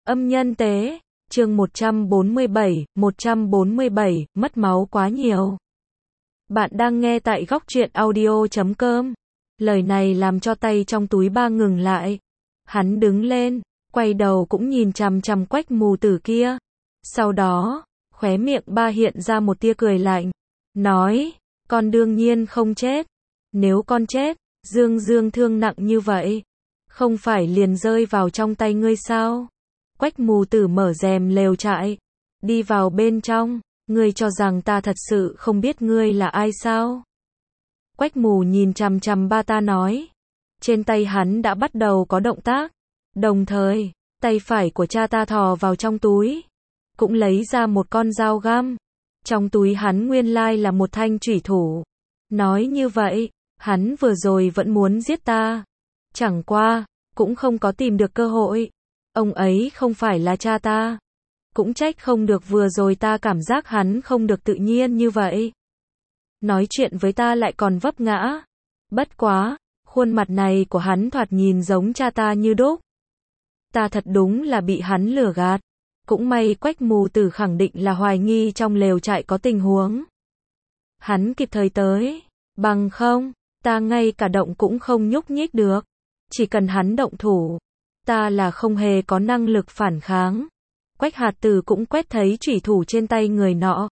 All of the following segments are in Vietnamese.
Âm nhân tế, chương 147, mất máu quá nhiều. Bạn đang nghe tại góc truyện audio.com. Lời này làm cho tay trong túi ba ngừng lại. Hắn đứng lên, quay đầu cũng nhìn chằm chằm Quách mù tử kia. Sau đó, khóe miệng ba hiện ra một tia cười lạnh. Nói, con đương nhiên không chết. Nếu con chết, Dương thương nặng như vậy, không phải liền rơi vào trong tay ngươi sao? Quách mù tử mở rèm lều trại, đi vào bên trong. Ngươi cho rằng ta thật sự không biết ngươi là ai sao? Quách mù nhìn chằm chằm ba ta nói. Trên tay hắn đã bắt đầu có động tác. Đồng thời, tay phải của cha ta thò vào trong túi, cũng lấy ra một con dao găm. Trong túi hắn nguyên lai là một thanh chủy thủ. Nói như vậy, hắn vừa rồi vẫn muốn giết ta. Chẳng qua, cũng không có tìm được cơ hội. Ông ấy không phải là cha ta. Cũng trách không được vừa rồi ta cảm giác hắn không được tự nhiên như vậy. Nói chuyện với ta lại còn vấp ngã. Bất quá, khuôn mặt này của hắn thoạt nhìn giống cha ta như đúc. Ta thật đúng là bị hắn lừa gạt. Cũng may Quách mù tử khẳng định là hoài nghi trong lều trại có tình huống. Hắn kịp thời tới. Bằng không, ta ngay cả động cũng không nhúc nhích được. Chỉ cần hắn động thủ, ta là không hề có năng lực phản kháng. Quách hạt tử cũng quét thấy chủy thủ trên tay người nọ.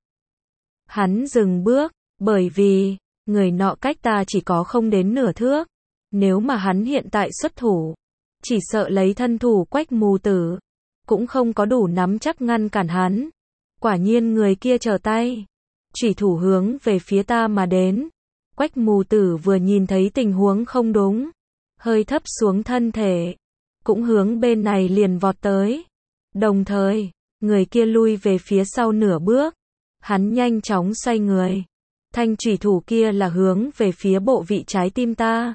Hắn dừng bước, bởi vì, người nọ cách ta chỉ có không đến nửa thước. Nếu mà hắn hiện tại xuất thủ, chỉ sợ lấy thân thủ Quách mù tử, cũng không có đủ nắm chắc ngăn cản hắn. Quả nhiên người kia trở tay, chủy thủ hướng về phía ta mà đến. Quách mù tử vừa nhìn thấy tình huống không đúng, hơi thấp xuống thân thể, cũng hướng bên này liền vọt tới. Đồng thời, người kia lui về phía sau nửa bước. Hắn nhanh chóng xoay người. Thanh chủy thủ kia là hướng về phía bộ vị trái tim ta.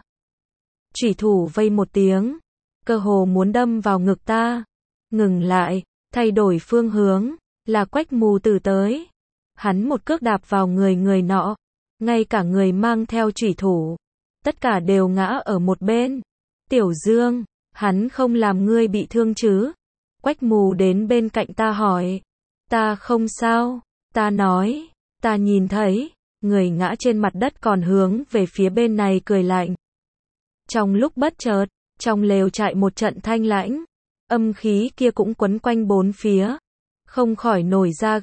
Chủy thủ vây một tiếng, cơ hồ muốn đâm vào ngực ta. Ngừng lại, thay đổi phương hướng, là Quách mù tử tới. Hắn một cước đạp vào người nọ, ngay cả người mang theo chủy thủ, tất cả đều ngã ở một bên. Tiểu Dương, hắn không làm ngươi bị thương chứ? Quách mù đến bên cạnh ta hỏi. Ta không sao, ta nói, ta nhìn thấy, người ngã trên mặt đất còn hướng về phía bên này cười lạnh. Trong lúc bất chợt, trong lều trại một trận thanh lãnh, âm khí kia cũng quấn quanh bốn phía, không khỏi nổi da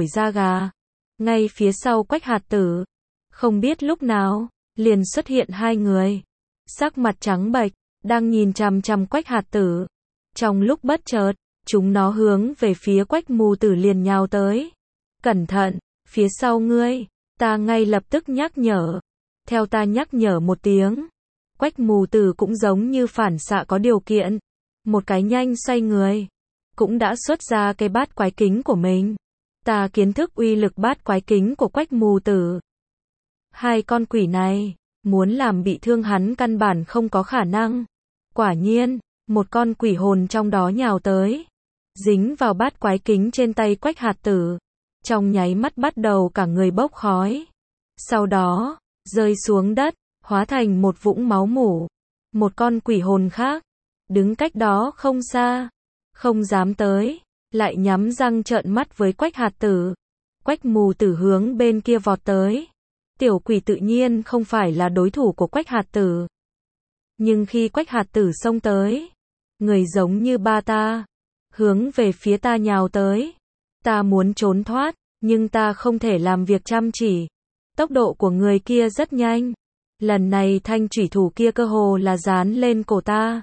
gà. Ngay phía sau Quách hạt tử, không biết lúc nào, liền xuất hiện hai người, sắc mặt trắng bệch, đang nhìn chằm chằm Quách hạt tử. Trong lúc bất chợt, chúng nó hướng về phía Quách mù tử liền nhào tới. Cẩn thận, phía sau ngươi, ta ngay lập tức nhắc nhở. Theo ta nhắc nhở một tiếng, Quách mù tử cũng giống như phản xạ có điều kiện. Một cái nhanh xoay người, cũng đã xuất ra cây bát quái kính của mình. Ta kiến thức uy lực bát quái kính của Quách mù tử. Hai con quỷ này, muốn làm bị thương hắn căn bản không có khả năng. Quả nhiên, một con quỷ hồn trong đó nhào tới, dính vào bát quái kính trên tay Quách hạt tử. Trong nháy mắt bắt đầu cả người bốc khói. Sau đó, rơi xuống đất, hóa thành một vũng máu mủ. Một con quỷ hồn khác, đứng cách đó không xa, không dám tới, lại nhắm răng trợn mắt với Quách hạt tử. Quách mù tử hướng bên kia vọt tới. Tiểu quỷ tự nhiên không phải là đối thủ của Quách hạt tử. Nhưng khi Quách hạt tử xông tới, người giống như ba ta, hướng về phía ta nhào tới. Ta muốn trốn thoát, nhưng ta không thể làm việc chăm chỉ. Tốc độ của người kia rất nhanh. Lần này thanh chủy thủ kia cơ hồ là dán lên cổ ta.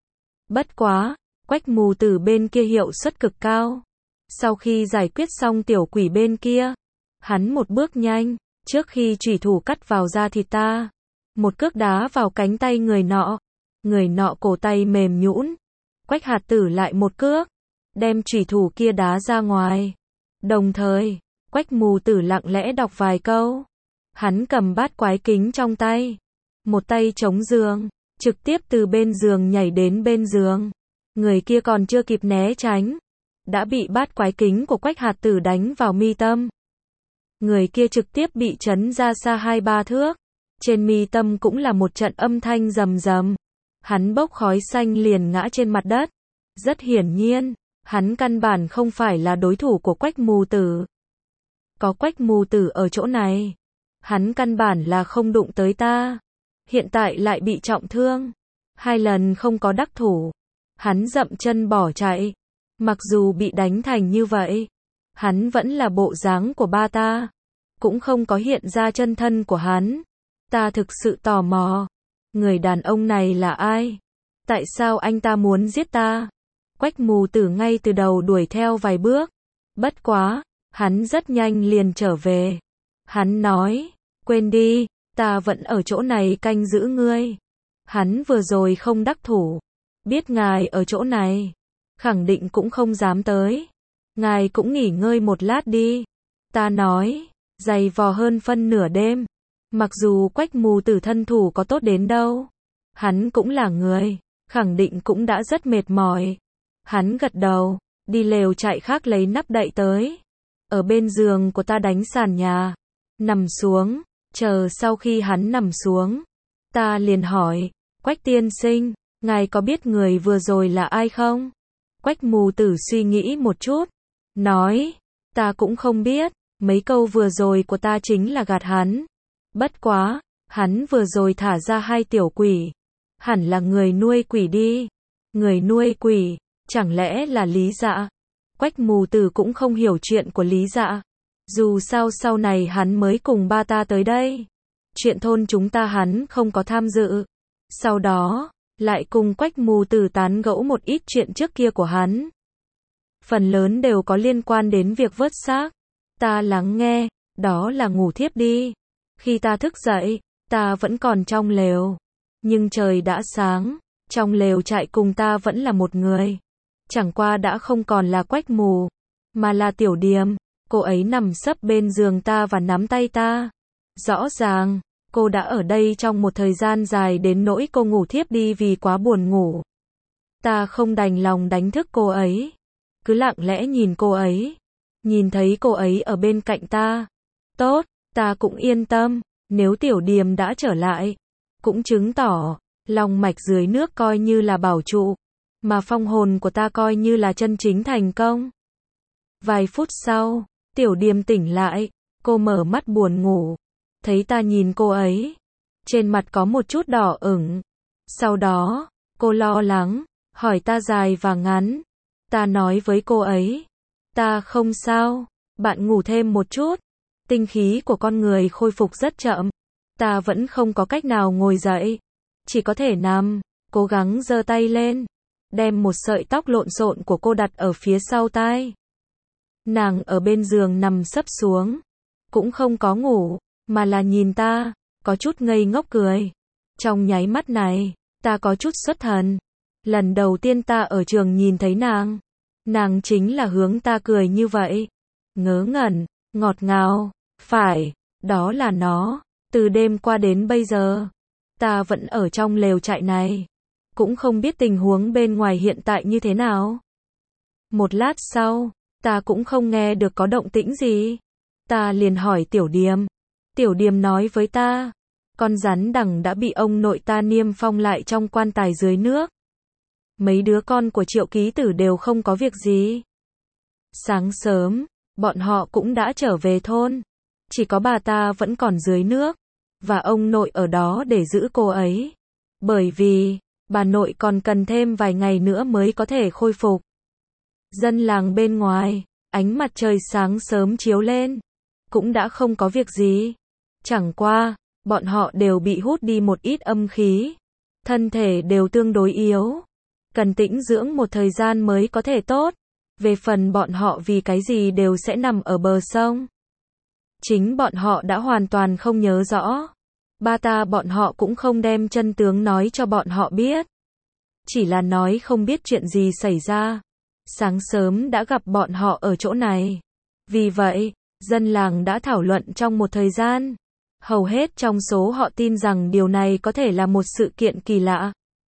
Bất quá, Quách mù tử bên kia hiệu suất cực cao. Sau khi giải quyết xong tiểu quỷ bên kia, hắn một bước nhanh, trước khi chủy thủ cắt vào da thịt ta, một cước đá vào cánh tay người nọ. Người nọ cổ tay mềm nhũn. Quách hạt tử lại một cước, đem chủy thủ kia đá ra ngoài. Đồng thời, Quách mù tử lặng lẽ đọc vài câu. Hắn cầm bát quái kính trong tay, một tay chống giường, trực tiếp từ bên giường nhảy đến bên giường. Người kia còn chưa kịp né tránh, đã bị bát quái kính của Quách hạt tử đánh vào mi tâm. Người kia trực tiếp bị chấn ra xa 2-3 thước. Trên mi tâm cũng là một trận âm thanh rầm rầm. Hắn bốc khói xanh liền ngã trên mặt đất. Rất hiển nhiên, Hắn căn bản không phải là đối thủ của Quách Mù Tử. Có Quách Mù Tử ở chỗ này, hắn căn bản là không đụng tới ta. Hiện tại lại bị trọng thương, 2 lần không có đắc thủ, hắn dậm chân bỏ chạy. Mặc dù bị đánh thành như vậy, hắn vẫn là bộ dáng của ba ta, cũng không có hiện ra chân thân của hắn. Ta thực sự tò mò, người đàn ông này là ai? Tại sao anh ta muốn giết ta? Quách Mù Tử ngay từ đầu đuổi theo vài bước, bất quá, hắn rất nhanh liền trở về. Hắn nói, quên đi, ta vẫn ở chỗ này canh giữ ngươi. Hắn vừa rồi không đắc thủ, biết ngài ở chỗ này, khẳng định cũng không dám tới. Ngài cũng nghỉ ngơi một lát đi. Ta nói, dày vò hơn phân nửa đêm. Mặc dù Quách Mù Tử thân thủ có tốt đến đâu, hắn cũng là người, khẳng định cũng đã rất mệt mỏi. Hắn gật đầu, đi lều trại khác lấy nắp đậy tới. Ở bên giường của ta đánh sàn nhà, nằm xuống, chờ sau khi hắn nằm xuống, ta liền hỏi, Quách tiên sinh, ngài có biết người vừa rồi là ai không? Quách Mù Tử suy nghĩ một chút, nói, ta cũng không biết, mấy câu vừa rồi của ta chính là gạt hắn. Bất quá, hắn vừa rồi thả ra 2 tiểu quỷ, hẳn là người nuôi quỷ đi. Người nuôi quỷ, chẳng lẽ là Lý Dạ? Quách Mù Tử cũng không hiểu chuyện của Lý Dạ. Dù sao sau này hắn mới cùng ba ta tới đây. Chuyện thôn chúng ta hắn không có tham dự. Sau đó, lại cùng Quách Mù Tử tán gẫu một ít chuyện trước kia của hắn. Phần lớn đều có liên quan đến việc vớt xác. Ta lắng nghe, đó là ngủ thiếp đi. Khi ta thức dậy, ta vẫn còn trong lều. Nhưng trời đã sáng, trong lều trại cùng ta vẫn là một người. Chẳng qua đã không còn là Quách Mù, mà là Tiểu Điềm. Cô ấy nằm sấp bên giường ta và nắm tay ta. Rõ ràng, cô đã ở đây trong một thời gian dài đến nỗi cô ngủ thiếp đi vì quá buồn ngủ. Ta không đành lòng đánh thức cô ấy, cứ lặng lẽ nhìn cô ấy. Nhìn thấy cô ấy ở bên cạnh ta. Tốt, ta cũng yên tâm, nếu Tiểu Điềm đã trở lại, cũng chứng tỏ, long mạch dưới nước coi như là bảo trụ, mà phong hồn của ta coi như là chân chính thành công. Vài phút sau, Tiểu Điềm tỉnh lại, cô mở mắt buồn ngủ, thấy ta nhìn cô ấy, trên mặt có một chút đỏ ửng. Sau đó, cô lo lắng, hỏi ta dài và ngắn. Ta nói với cô ấy, ta không sao, bạn ngủ thêm một chút. Tinh khí của con người khôi phục rất chậm, ta vẫn không có cách nào ngồi dậy, chỉ có thể nằm, cố gắng giơ tay lên, đem một sợi tóc lộn xộn của cô đặt ở phía sau tai. Nàng ở bên giường nằm sấp xuống, cũng không có ngủ, mà là nhìn ta, có chút ngây ngốc cười. Trong nháy mắt này, ta có chút xuất thần. Lần đầu tiên ta ở trường nhìn thấy nàng chính là hướng ta cười như vậy. Ngớ ngẩn, ngọt ngào, phải, đó là nó. Từ đêm qua đến bây giờ, ta vẫn ở trong lều trại này, cũng không biết tình huống bên ngoài hiện tại như thế nào. Một lát sau, ta cũng không nghe được có động tĩnh gì. Ta liền hỏi Tiểu Điềm. Tiểu Điềm nói với ta, con rắn đằng đã bị ông nội ta niêm phong lại trong quan tài dưới nước. Mấy đứa con của Triệu ký tử đều không có việc gì. Sáng sớm, bọn họ cũng đã trở về thôn. Chỉ có bà ta vẫn còn dưới nước, và ông nội ở đó để giữ cô ấy. Bởi vì, bà nội còn cần thêm vài ngày nữa mới có thể khôi phục. Dân làng bên ngoài, ánh mặt trời sáng sớm chiếu lên, cũng đã không có việc gì. Chẳng qua, bọn họ đều bị hút đi một ít âm khí. Thân thể đều tương đối yếu, cần tĩnh dưỡng một thời gian mới có thể tốt. Về phần bọn họ vì cái gì đều sẽ nằm ở bờ sông, chính bọn họ đã hoàn toàn không nhớ rõ. Ba ta bọn họ cũng không đem chân tướng nói cho bọn họ biết, chỉ là nói không biết chuyện gì xảy ra. Sáng sớm đã gặp bọn họ ở chỗ này. Vì vậy, dân làng đã thảo luận trong một thời gian. Hầu hết trong số họ tin rằng điều này có thể là một sự kiện kỳ lạ.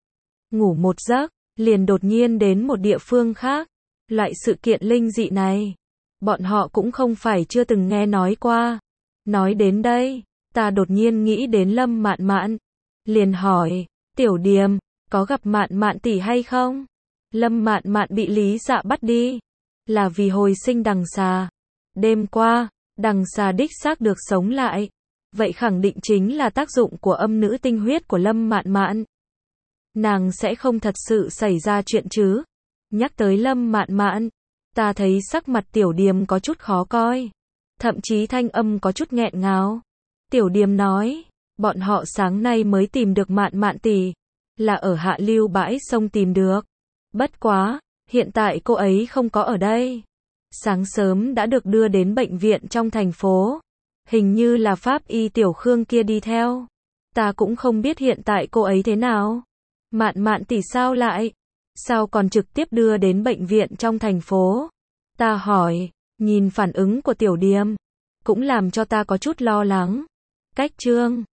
Ngủ một giấc, liền đột nhiên đến một địa phương khác. Loại sự kiện linh dị này, bọn họ cũng không phải chưa từng nghe nói qua. Nói đến đây, ta đột nhiên nghĩ đến Lâm Mạn Mạn. Liền hỏi, Tiểu Điềm, có gặp Mạn Mạn tỷ hay không? Lâm Mạn Mạn bị Lý Dạ bắt đi, là vì hồi sinh đằng xà. Đêm qua, đằng xà đích xác được sống lại. Vậy khẳng định chính là tác dụng của âm nữ tinh huyết của Lâm Mạn Mạn. Nàng sẽ không thật sự xảy ra chuyện chứ? Nhắc tới Lâm Mạn Mạn, ta thấy sắc mặt Tiểu Điềm có chút khó coi. Thậm chí thanh âm có chút nghẹn ngào. Tiểu Điềm nói, bọn họ sáng nay mới tìm được Mạn Mạn tỷ, là ở hạ lưu bãi sông tìm được. Bất quá, hiện tại cô ấy không có ở đây. Sáng sớm đã được đưa đến bệnh viện trong thành phố. Hình như là pháp y Tiểu Khương kia đi theo. Ta cũng không biết hiện tại cô ấy thế nào. Mạn Mạn tỷ sao lại? Sao còn trực tiếp đưa đến bệnh viện trong thành phố? Ta hỏi, nhìn phản ứng của Tiểu Điềm, cũng làm cho ta có chút lo lắng. Cách chương